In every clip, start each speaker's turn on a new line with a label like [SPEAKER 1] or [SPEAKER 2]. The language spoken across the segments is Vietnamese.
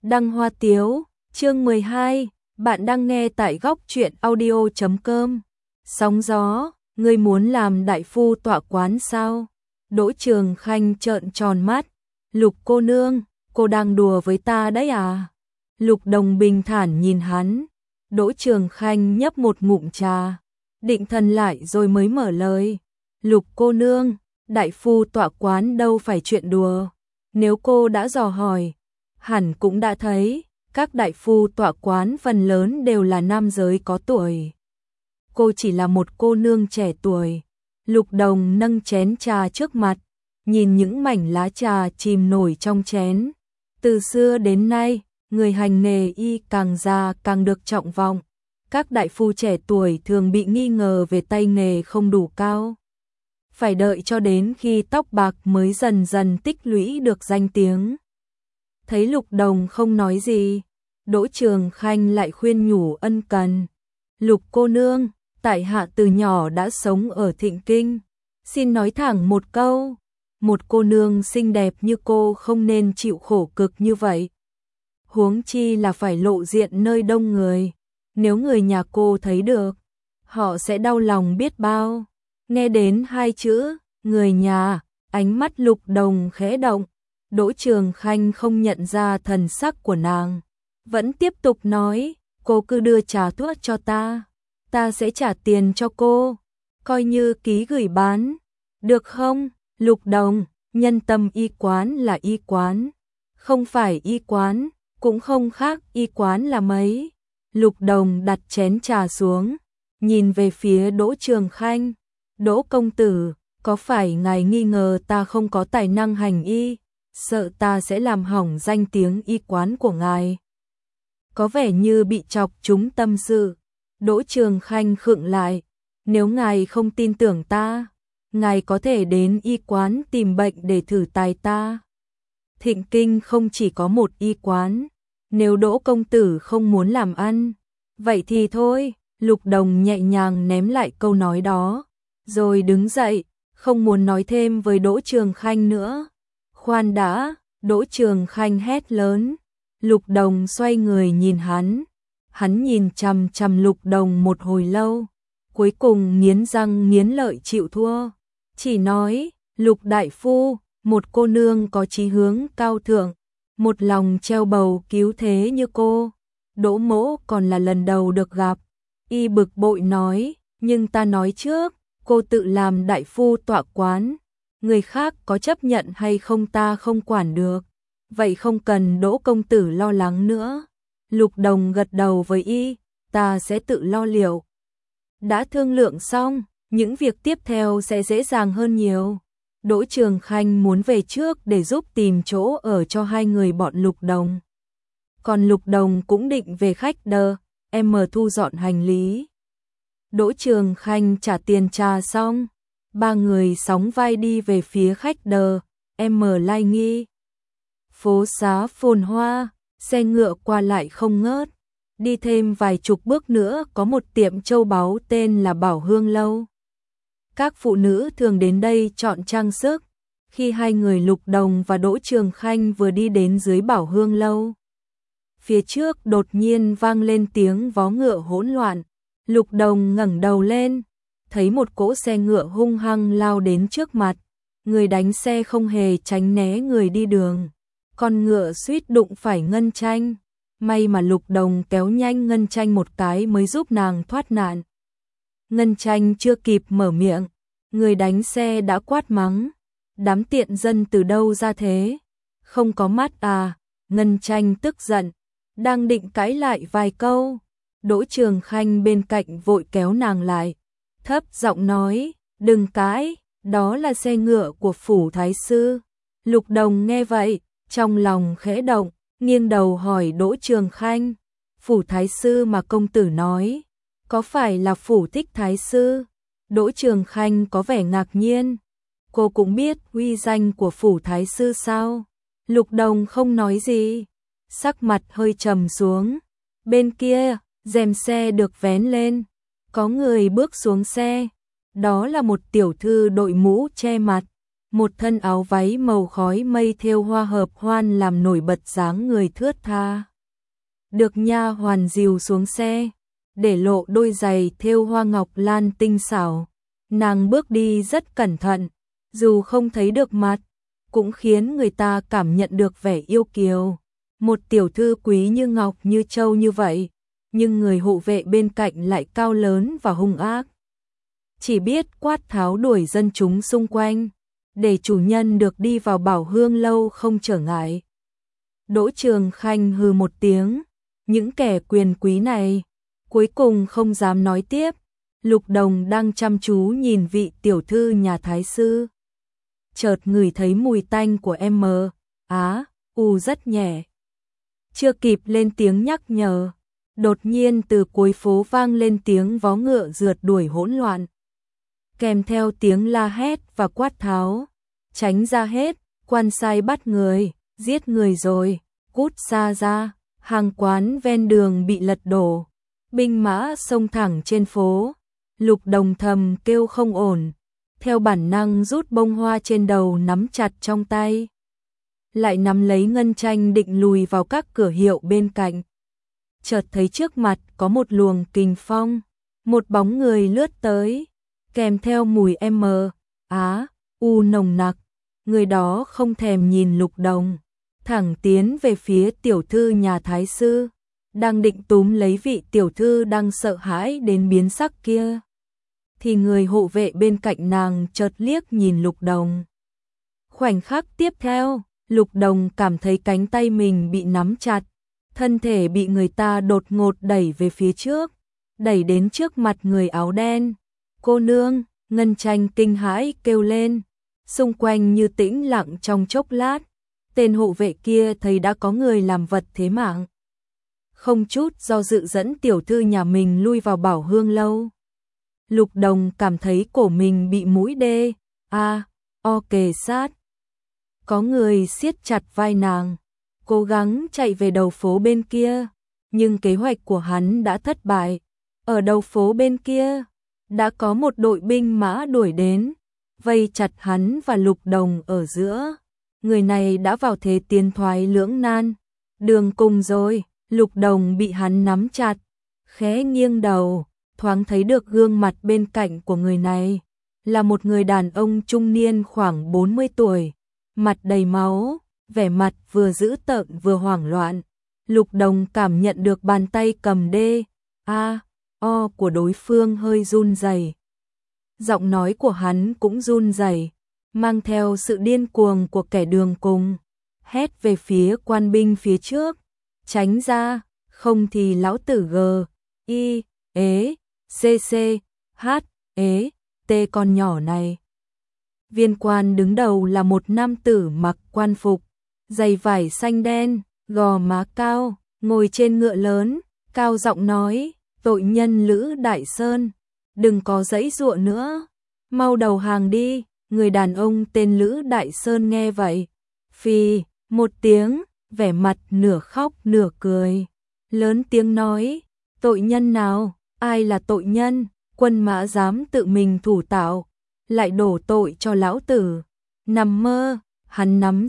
[SPEAKER 1] Đăng Hoa Tiếu, chương 12, bạn đang nghe tại góc truyện audio.com. Sóng gió, ngươi muốn làm đại phu tọa quán sao? Đỗ Trường Khanh trợn tròn mắt. Lục cô nương, cô đang đùa với ta đấy à? Lục Đồng bình thản nhìn hắn. Đỗ Trường Khanh nhấp một ngụm trà, định thần lại rồi mới mở lời. Lục cô nương, đại phu tọa quán đâu phải chuyện đùa. Nếu cô đã dò hỏi, hẳn cũng đã thấy, các đại phu tọa quán phần lớn đều là nam giới có tuổi. Cô chỉ là một cô nương trẻ tuổi. Lục Đồng nâng chén trà trước mặt, nhìn những mảnh lá trà chìm nổi trong chén. Từ xưa đến nay, người hành nghề y càng già càng được trọng vọng. Các đại phu trẻ tuổi thường bị nghi ngờ về tay nghề không đủ cao. Phải đợi cho đến khi tóc bạc mới dần dần tích lũy được danh tiếng. Thấy Lục Đồng không nói gì, Đỗ Trường Khanh lại khuyên nhủ ân cần. Lục cô nương, tại hạ từ nhỏ đã sống ở Thịnh Kinh. Xin nói thẳng một câu, một cô nương xinh đẹp như cô không nên chịu khổ cực như vậy. Huống chi là phải lộ diện nơi đông người. Nếu người nhà cô thấy được, họ sẽ đau lòng biết bao. Nghe đến hai chữ, người nhà, ánh mắt Lục Đồng khẽ động. Đỗ Trường Khanh không nhận ra thần sắc của nàng. Vẫn tiếp tục nói, cô cứ đưa trà thuốc cho ta sẽ trả tiền cho cô. Coi như ký gửi bán. Được không? Lục Đồng, Nhân Tâm y quán là y quán. Không phải y quán, cũng không khác y quán là mấy. Lục Đồng đặt chén trà xuống, nhìn về phía Đỗ Trường Khanh. Đỗ công tử, có phải ngài nghi ngờ ta không có tài năng hành y, sợ ta sẽ làm hỏng danh tiếng y quán của ngài? Có vẻ như bị chọc trúng tâm sự. Đỗ Trường Khanh khựng lại. Nếu ngài không tin tưởng ta, ngài có thể đến y quán tìm bệnh để thử tài ta. Thịnh Kinh không chỉ có một y quán. Nếu Đỗ công tử không muốn làm ăn, vậy thì thôi. Lục Đồng nhẹ nhàng ném lại câu nói đó, rồi đứng dậy, không muốn nói thêm với Đỗ Trường Khanh nữa. Khoan đã, Đỗ Trường Khanh hét lớn. Lục Đồng xoay người nhìn hắn. Hắn nhìn chằm chằm Lục Đồng một hồi lâu, cuối cùng nghiến răng nghiến lợi chịu thua. Chỉ nói, Lục đại phu, một cô nương có chí hướng cao thượng, một lòng treo bầu cứu thế như cô, Đỗ mỗ còn là lần đầu được gặp. Y bực bội nói, nhưng ta nói trước, cô tự làm đại phu tọa quán, người khác có chấp nhận hay không ta không quản được. Vậy không cần Đỗ công tử lo lắng nữa. Lục Đồng gật đầu với y, ta sẽ tự lo liệu. Đã thương lượng xong, những việc tiếp theo sẽ dễ dàng hơn nhiều. Đỗ Trường Khanh muốn về trước để giúp tìm chỗ ở cho hai người bọn Lục Đồng. Còn Lục Đồng cũng định về khách đờ, em thu dọn hành lý. Đỗ Trường Khanh trả tiền trà xong, ba người sóng vai đi về phía khách đờ, Lai Nghi. Phố xá phồn hoa, xe ngựa qua lại không ngớt. Đi thêm vài chục bước nữa có một tiệm châu báu tên là Bảo Hương Lâu. Các phụ nữ thường đến đây chọn trang sức. Khi hai người Lục Đồng và Đỗ Trường Khanh vừa đi đến dưới Bảo Hương Lâu, phía trước đột nhiên vang lên tiếng vó ngựa hỗn loạn. Lục Đồng ngẩng đầu lên, thấy một cỗ xe ngựa hung hăng lao đến trước mặt. Người đánh xe không hề tránh né người đi đường. Con ngựa suýt đụng phải Ngân Tranh. May mà Lục Đồng kéo nhanh Ngân Tranh một cái mới giúp nàng thoát nạn. Ngân Tranh chưa kịp mở miệng, người đánh xe đã quát mắng. Đám tiện dân từ đâu ra thế? Không có mắt à? Ngân Tranh tức giận, đang định cãi lại vài câu. Đỗ Trường Khanh bên cạnh vội kéo nàng lại, thấp giọng nói, đừng cãi, đó là xe ngựa của phủ thái sư. Lục Đồng nghe vậy, trong lòng khẽ động, nghiêng đầu hỏi Đỗ Trường Khanh, phủ thái sư mà công tử nói, có phải là phủ Thích thái sư? Đỗ Trường Khanh có vẻ ngạc nhiên, cô cũng biết uy danh của phủ thái sư sao? Lục Đồng không nói gì, sắc mặt hơi trầm xuống. Bên kia, rèm xe được vén lên, có người bước xuống xe. Đó là một tiểu thư đội mũ che mặt, một thân áo váy màu khói mây thêu hoa hợp hoan làm nổi bật dáng người thướt tha. Được nha hoàn dìu xuống xe, để lộ đôi giày thêu hoa ngọc lan tinh xảo. Nàng bước đi rất cẩn thận, dù không thấy được mặt, cũng khiến người ta cảm nhận được vẻ yêu kiều. Một tiểu thư quý như ngọc như châu như vậy, nhưng người hộ vệ bên cạnh lại cao lớn và hung ác. Chỉ biết quát tháo đuổi dân chúng xung quanh, để chủ nhân được đi vào Bảo Hương lâu không trở ngại. Đỗ Trường Khanh hừ một tiếng, những kẻ quyền quý này, cuối cùng không dám nói tiếp. Lục Đồng đang chăm chú nhìn vị tiểu thư nhà thái sư. Chợt ngửi thấy mùi tanh của rất nhẹ. Chưa kịp lên tiếng nhắc nhở, đột nhiên từ cuối phố vang lên tiếng vó ngựa rượt đuổi hỗn loạn. Kèm theo tiếng la hét và quát tháo, tránh ra hết, quan sai bắt người, giết người rồi, cút xa ra. Hàng quán ven đường bị lật đổ, binh mã xông thẳng trên phố. Lục Đồng thầm kêu không ổn, theo bản năng rút bông hoa trên đầu nắm chặt trong tay. Lại nắm lấy ngân tranh định lùi vào các cửa hiệu bên cạnh. Chợt thấy trước mặt có một luồng kình phong, một bóng người lướt tới, kèm theo mùi nồng nặc. Người đó không thèm nhìn Lục Đồng, thẳng tiến về phía tiểu thư nhà thái sư, đang định túm lấy vị tiểu thư đang sợ hãi đến biến sắc kia. Thì người hộ vệ bên cạnh nàng chợt liếc nhìn Lục Đồng. Khoảnh khắc tiếp theo, Lục Đồng cảm thấy cánh tay mình bị nắm chặt, thân thể bị người ta đột ngột đẩy về phía trước, đẩy đến trước mặt người áo đen. Cô nương, ngân tranh kinh hãi kêu lên, xung quanh như tĩnh lặng trong chốc lát. Tên hộ vệ kia thấy đã có người làm vật thế mạng, không chút do dự dẫn tiểu thư nhà mình lui vào Bảo Hương lâu. Lục Đồng cảm thấy cổ mình bị mũi kề sát. Có người siết chặt vai nàng, cố gắng chạy về đầu phố bên kia, nhưng kế hoạch của hắn đã thất bại. Ở đầu phố bên kia, đã có một đội binh mã đuổi đến, vây chặt hắn và Lục Đồng ở giữa. Người này đã vào thế tiến thoái lưỡng nan, đường cùng rồi. Lục Đồng bị hắn nắm chặt, khẽ nghiêng đầu, thoáng thấy được gương mặt bên cạnh của người này, là một người đàn ông trung niên khoảng 40 tuổi, mặt đầy máu, vẻ mặt vừa dữ tợn vừa hoảng loạn. Lục Đồng cảm nhận được bàn tay cầm của đối phương hơi run rẩy. Giọng nói của hắn cũng run rẩy, mang theo sự điên cuồng của kẻ đường cùng, hét về phía quan binh phía trước, tránh ra, không thì lão tử con nhỏ này. Viên quan đứng đầu là một nam tử mặc quan phục, giày vải xanh đen, gò má cao, ngồi trên ngựa lớn, cao giọng nói, tội nhân Lữ Đại Sơn, đừng có giãy giụa nữa, mau đầu hàng đi. Người đàn ông tên Lữ Đại Sơn nghe vậy, phì một tiếng, vẻ mặt nửa khóc nửa cười, lớn tiếng nói, tội nhân nào, ai là tội nhân, quân mã dám tự mình thủ tạo, lại đổ tội cho lão tử. Nằm mơ. Hắn nắm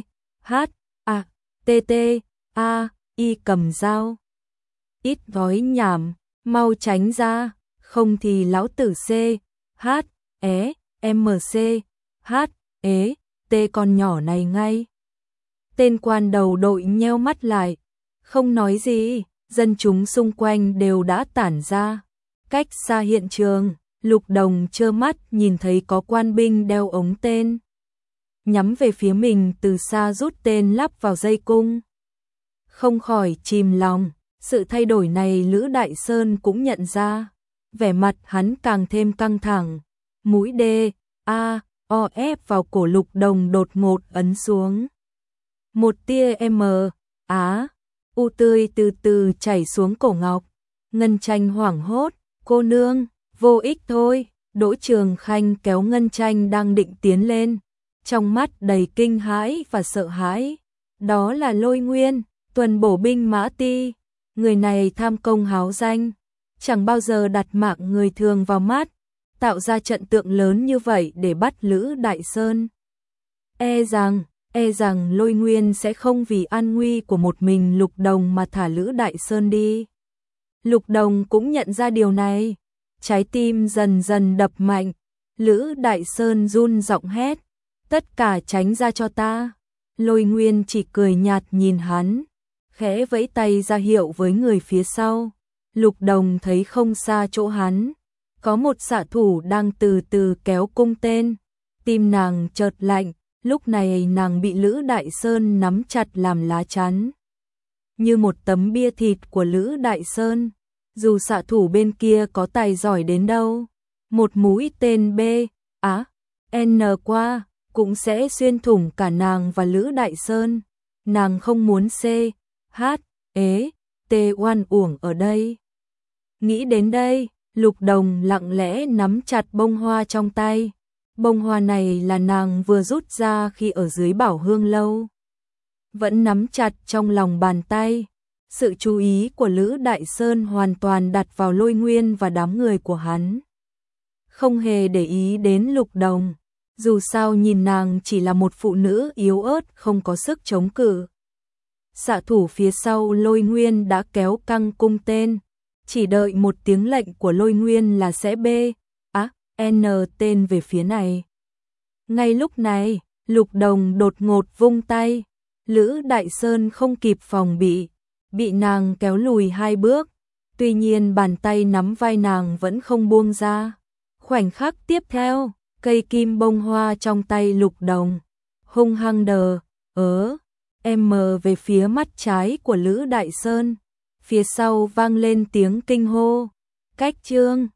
[SPEAKER 1] cầm dao. Ít nói nhảm, mau tránh ra, không thì lão tử con nhỏ này ngay. Tên quan đầu đội nheo mắt lại, không nói gì. Dân chúng xung quanh đều đã tản ra. Cách xa hiện trường, Lục Đồng trơ mắt nhìn thấy có quan binh đeo ống tên, nhắm về phía mình từ xa rút tên lắp vào dây cung. Không khỏi chìm lòng, sự thay đổi này Lữ Đại Sơn cũng nhận ra, vẻ mặt hắn càng thêm căng thẳng, mũi ép vào cổ Lục Đồng đột ngột ấn xuống. Một tia tươi từ từ chảy xuống cổ ngọc. Ngân Tranh hoảng hốt, cô nương, vô ích thôi. Đỗ Trường Khanh kéo Ngân Tranh đang định tiến lên, trong mắt đầy kinh hãi và sợ hãi. Đó là Lôi Nguyên, tuần bổ binh mã ti. Người này tham công háo danh, chẳng bao giờ đặt mạng người thường vào mắt, tạo ra trận tượng lớn như vậy để bắt Lữ Đại Sơn. E rằng Lôi Nguyên sẽ không vì an nguy của một mình Lục Đồng mà thả Lữ Đại Sơn đi. Lục Đồng cũng nhận ra điều này, trái tim dần dần đập mạnh, Lữ Đại Sơn run giọng hét, tất cả tránh ra cho ta. Lôi Nguyên chỉ cười nhạt nhìn hắn, khẽ vẫy tay ra hiệu với người phía sau. Lục Đồng thấy không xa chỗ hắn, có một xạ thủ đang từ từ kéo cung tên, tim nàng chợt lạnh, lúc này nàng bị Lữ Đại Sơn nắm chặt làm lá chắn. Như một tấm bia thịt của Lữ Đại Sơn, dù xạ thủ bên kia có tài giỏi đến đâu, một mũi tên B, N qua, cũng sẽ xuyên thủng cả nàng và Lữ Đại Sơn. Nàng không muốn C, H, T oan uổng ở đây. Nghĩ đến đây, Lục Đồng lặng lẽ nắm chặt bông hoa trong tay. Bông hoa này là nàng vừa rút ra khi ở dưới Bảo Hương lâu. Vẫn nắm chặt trong lòng bàn tay. Sự chú ý của Lữ Đại Sơn hoàn toàn đặt vào Lôi Nguyên và đám người của hắn. Không hề để ý đến Lục Đồng. Dù sao nhìn nàng chỉ là một phụ nữ yếu ớt không có sức chống cự. Xạ thủ phía sau Lôi Nguyên đã kéo căng cung tên. Chỉ đợi một tiếng lệnh của Lôi Nguyên là sẽ B, N tên về phía này. Ngay lúc này, Lục Đồng đột ngột vung tay. Lữ Đại Sơn không kịp phòng bị nàng kéo lùi 2 bước. Tuy nhiên bàn tay nắm vai nàng vẫn không buông ra. Khoảnh khắc tiếp theo, cây kim bông hoa trong tay Lục Đồng hung hăng về phía mắt trái của Lữ Đại Sơn. Phía sau vang lên tiếng kinh hô, cách chương.